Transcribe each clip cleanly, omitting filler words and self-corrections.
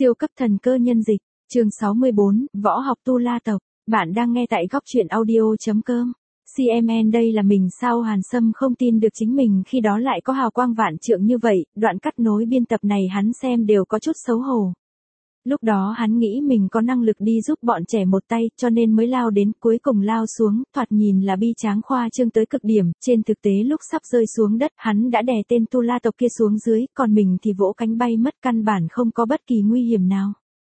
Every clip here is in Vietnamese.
Siêu cấp thần cơ nhân dịch, chương 64, võ học tu la tộc. Bạn đang nghe tại góc truyện audio.com. CMN đây là mình sao Hàn Sâm không tin được chính mình khi đó lại có hào quang vạn trượng như vậy, đoạn cắt nối biên tập này hắn xem đều có chút xấu hổ. Lúc đó hắn nghĩ mình có năng lực đi giúp bọn trẻ một tay cho nên mới lao đến, cuối cùng lao xuống, thoạt nhìn là bi tráng khoa trương tới cực điểm, trên thực tế lúc sắp rơi xuống đất hắn đã đè tên tu la tộc kia xuống dưới, còn mình thì vỗ cánh bay mất, căn bản không có bất kỳ nguy hiểm nào.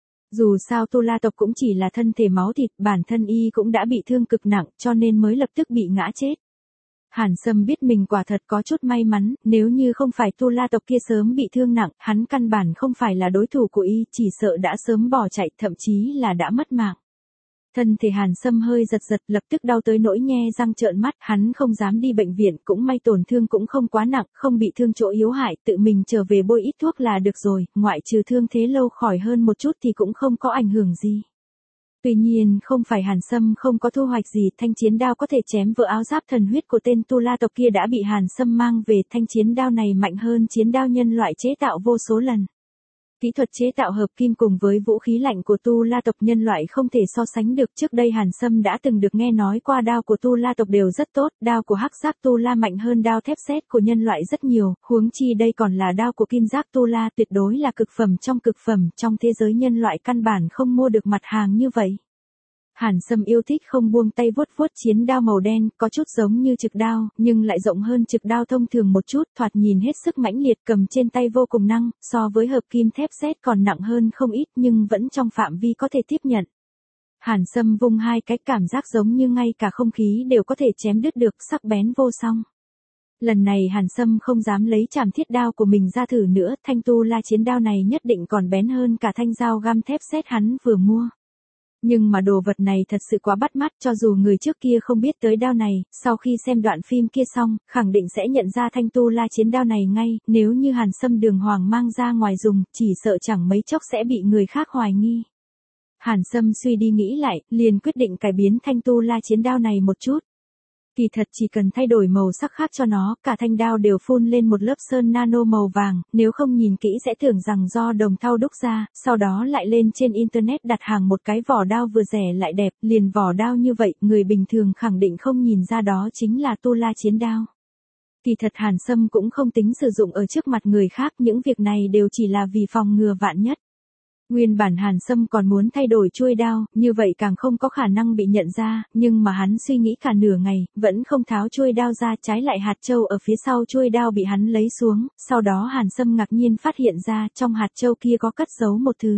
Dù sao tu la tộc cũng chỉ là thân thể máu thịt, bản thân y cũng đã bị thương cực nặng cho nên mới lập tức bị ngã chết. Hàn Sâm biết mình quả thật có chút may mắn, nếu như không phải tu la tộc kia sớm bị thương nặng, hắn căn bản không phải là đối thủ của y, chỉ sợ đã sớm bỏ chạy, thậm chí là đã mất mạng. Thân thể Hàn Sâm hơi giật giật, lập tức đau tới nỗi nhe răng trợn mắt, hắn không dám đi bệnh viện, cũng may tổn thương cũng không quá nặng, không bị thương chỗ yếu hại, tự mình trở về bôi ít thuốc là được rồi, ngoại trừ thương thế lâu khỏi hơn một chút thì cũng không có ảnh hưởng gì. Tuy nhiên không phải Hàn Sâm không có thu hoạch gì, thanh chiến đao có thể chém vỡ áo giáp thần huyết của tên tu la tộc kia đã bị Hàn Sâm mang về, thanh chiến đao này mạnh hơn chiến đao nhân loại chế tạo vô số lần. Kỹ thuật chế tạo hợp kim cùng với vũ khí lạnh của tu la tộc nhân loại không thể so sánh được, trước đây Hàn Sâm đã từng được nghe nói qua đao của tu la tộc đều rất tốt, đao của hắc giáp tu la mạnh hơn đao thép sét của nhân loại rất nhiều, huống chi đây còn là đao của kim giáp tu la, tuyệt đối là cực phẩm, trong thế giới nhân loại căn bản không mua được mặt hàng như vậy. Hàn Sâm yêu thích không buông tay vuốt vuốt chiến đao màu đen, có chút giống như trực đao, nhưng lại rộng hơn trực đao thông thường một chút, thoạt nhìn hết sức mãnh liệt, cầm trên tay vô cùng năng, so với hợp kim thép sét còn nặng hơn không ít nhưng vẫn trong phạm vi có thể tiếp nhận. Hàn Sâm vung hai cái, cảm giác giống như ngay cả không khí đều có thể chém đứt được, sắc bén vô song. Lần này Hàn Sâm không dám lấy trảm thiết đao của mình ra thử nữa, thanh tu la chiến đao này nhất định còn bén hơn cả thanh dao găm thép sét hắn vừa mua. Nhưng mà đồ vật này thật sự quá bắt mắt, cho dù người trước kia không biết tới đao này, sau khi xem đoạn phim kia xong, khẳng định sẽ nhận ra thanh tu la chiến đao này ngay, nếu như Hàn Sâm đường hoàng mang ra ngoài dùng, chỉ sợ chẳng mấy chốc sẽ bị người khác hoài nghi. Hàn Sâm suy đi nghĩ lại, liền quyết định cải biến thanh tu la chiến đao này một chút. Kỳ thật chỉ cần thay đổi màu sắc khác cho nó, cả thanh đao đều phun lên một lớp sơn nano màu vàng, nếu không nhìn kỹ sẽ tưởng rằng do đồng thau đúc ra, sau đó lại lên trên internet đặt hàng một cái vỏ đao vừa rẻ lại đẹp, liền vỏ đao như vậy, người bình thường khẳng định không nhìn ra đó chính là tu la chiến đao. Kỳ thật Hàn Sâm cũng không tính sử dụng ở trước mặt người khác, những việc này đều chỉ là vì phòng ngừa vạn nhất. Nguyên bản Hàn Sâm còn muốn thay đổi chuôi đao, như vậy càng không có khả năng bị nhận ra, nhưng mà hắn suy nghĩ cả nửa ngày, vẫn không tháo chuôi đao ra, trái lại hạt châu ở phía sau chuôi đao bị hắn lấy xuống, sau đó Hàn Sâm ngạc nhiên phát hiện ra trong hạt châu kia có cất giấu một thứ.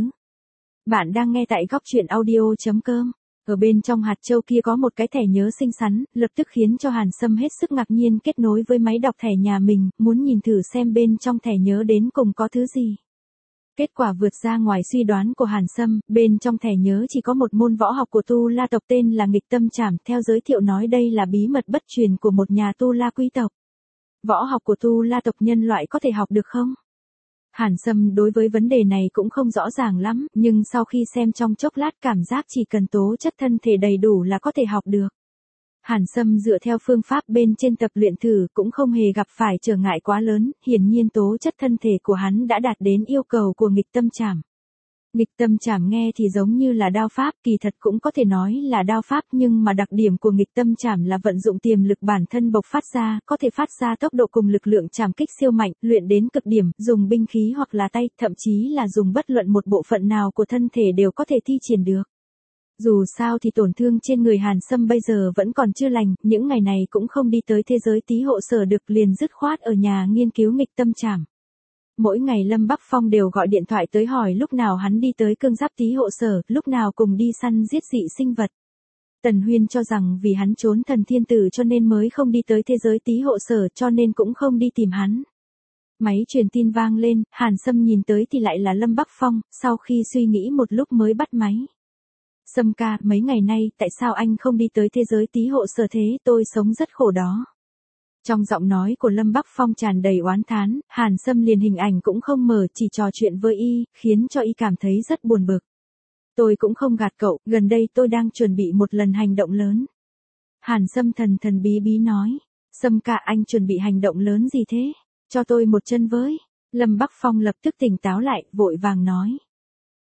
Bạn đang nghe tại góc truyện audio.com. Ở bên trong hạt châu kia có một cái thẻ nhớ xinh xắn, lập tức khiến cho Hàn Sâm hết sức ngạc nhiên, kết nối với máy đọc thẻ nhà mình, muốn nhìn thử xem bên trong thẻ nhớ đến cùng có thứ gì. Kết quả vượt ra ngoài suy đoán của Hàn Sâm, bên trong thẻ nhớ chỉ có một môn võ học của tu la tộc tên là nghịch tâm trảm, theo giới thiệu nói đây là bí mật bất truyền của một nhà tu la quý tộc. Võ học của tu la tộc nhân loại có thể học được không? Hàn Sâm đối với vấn đề này cũng không rõ ràng lắm, nhưng sau khi xem trong chốc lát cảm giác chỉ cần tố chất thân thể đầy đủ là có thể học được. Hàn Sâm dựa theo phương pháp bên trên tập luyện thử cũng không hề gặp phải trở ngại quá lớn, hiển nhiên tố chất thân thể của hắn đã đạt đến yêu cầu của nghịch tâm trảm. Nghịch tâm trảm nghe thì giống như là đao pháp, kỳ thật cũng có thể nói là đao pháp, nhưng mà đặc điểm của nghịch tâm trảm là vận dụng tiềm lực bản thân bộc phát ra, có thể phát ra tốc độ cùng lực lượng trảm kích siêu mạnh, luyện đến cực điểm, dùng binh khí hoặc là tay, thậm chí là dùng bất luận một bộ phận nào của thân thể đều có thể thi triển được. Dù sao thì tổn thương trên người Hàn Sâm bây giờ vẫn còn chưa lành, những ngày này cũng không đi tới thế giới tí hộ sở được, liền dứt khoát ở nhà nghiên cứu nghịch tâm trảm. Mỗi ngày Lâm Bắc Phong đều gọi điện thoại tới hỏi lúc nào hắn đi tới cương giáp tí hộ sở, lúc nào cùng đi săn giết dị sinh vật. Tần Huyên cho rằng vì hắn trốn thần thiên tử cho nên mới không đi tới thế giới tí hộ sở, cho nên cũng không đi tìm hắn. Máy truyền tin vang lên, Hàn Sâm nhìn tới thì lại là Lâm Bắc Phong, sau khi suy nghĩ một lúc mới bắt máy. Sâm ca, mấy ngày nay, tại sao anh không đi tới thế giới tí hộ sở thế, tôi sống rất khổ đó. Trong giọng nói của Lâm Bắc Phong tràn đầy oán thán, Hàn Sâm liền hình ảnh cũng không mở, chỉ trò chuyện với y, khiến cho y cảm thấy rất buồn bực. Tôi cũng không gạt cậu, gần đây tôi đang chuẩn bị một lần hành động lớn. Hàn Sâm thần thần bí bí nói, Sâm ca anh chuẩn bị hành động lớn gì thế, cho tôi một chân với. Lâm Bắc Phong lập tức tỉnh táo lại, vội vàng nói.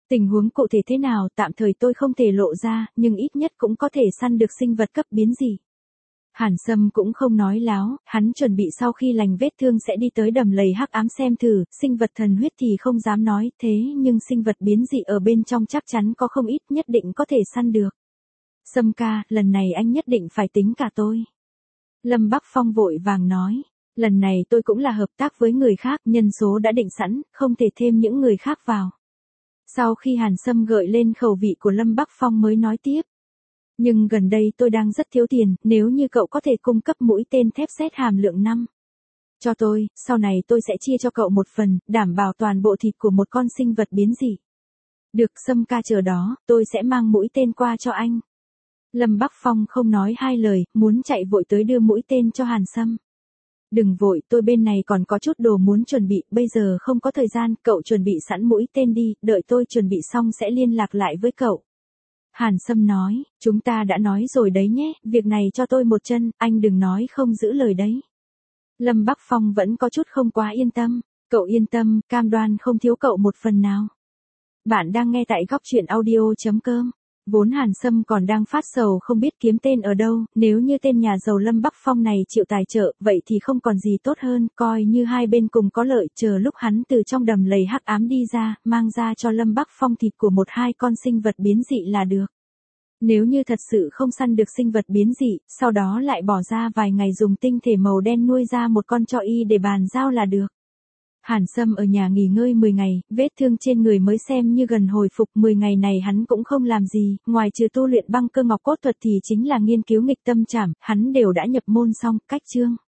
Tình huống cụ thể thế nào tạm thời tôi không thể lộ ra, nhưng ít nhất cũng có thể săn được sinh vật cấp biến dị. Hàn Sâm cũng không nói láo, hắn chuẩn bị sau khi lành vết thương sẽ đi tới đầm lầy hắc ám xem thử, sinh vật thần huyết thì không dám nói, thế nhưng sinh vật biến dị ở bên trong chắc chắn có không ít, nhất định có thể săn được. Sâm ca, lần này anh nhất định phải tính cả tôi. Lâm Bắc Phong vội vàng nói, lần này tôi cũng là hợp tác với người khác, nhân số đã định sẵn, không thể thêm những người khác vào. Sau khi Hàn Sâm gợi lên khẩu vị của Lâm Bắc Phong mới nói tiếp. Nhưng gần đây tôi đang rất thiếu tiền, nếu như cậu có thể cung cấp mũi tên thép xét hàm lượng 5 cho tôi, sau này tôi sẽ chia cho cậu một phần, đảm bảo toàn bộ thịt của một con sinh vật biến dị. Được, Sâm ca chờ đó, tôi sẽ mang mũi tên qua cho anh. Lâm Bắc Phong không nói hai lời, muốn chạy vội tới đưa mũi tên cho Hàn Sâm. Đừng vội, tôi bên này còn có chút đồ muốn chuẩn bị, bây giờ không có thời gian, cậu chuẩn bị sẵn mũi tên đi, đợi tôi chuẩn bị xong sẽ liên lạc lại với cậu. Hàn Sâm nói, chúng ta đã nói rồi đấy nhé, việc này cho tôi một chân, anh đừng nói không giữ lời đấy. Lâm Bắc Phong vẫn có chút không quá yên tâm, cậu yên tâm, cam đoan không thiếu cậu một phần nào. Bạn đang nghe tại góc truyện audio.com. Vốn Hàn Sâm còn đang phát sầu không biết kiếm tên ở đâu, nếu như tên nhà giàu Lâm Bắc Phong này chịu tài trợ, vậy thì không còn gì tốt hơn, coi như hai bên cùng có lợi, chờ lúc hắn từ trong đầm lầy hắc ám đi ra, mang ra cho Lâm Bắc Phong thịt của một hai con sinh vật biến dị là được. Nếu như thật sự không săn được sinh vật biến dị, sau đó lại bỏ ra vài ngày dùng tinh thể màu đen nuôi ra một con cho y để bàn giao là được. Hàn Sâm ở nhà nghỉ ngơi 10 ngày, vết thương trên người mới xem như gần hồi phục, 10 ngày này hắn cũng không làm gì, ngoài trừ tu luyện băng cơ ngọc cốt thuật thì chính là nghiên cứu nghịch tâm trảm, hắn đều đã nhập môn xong, cách chương.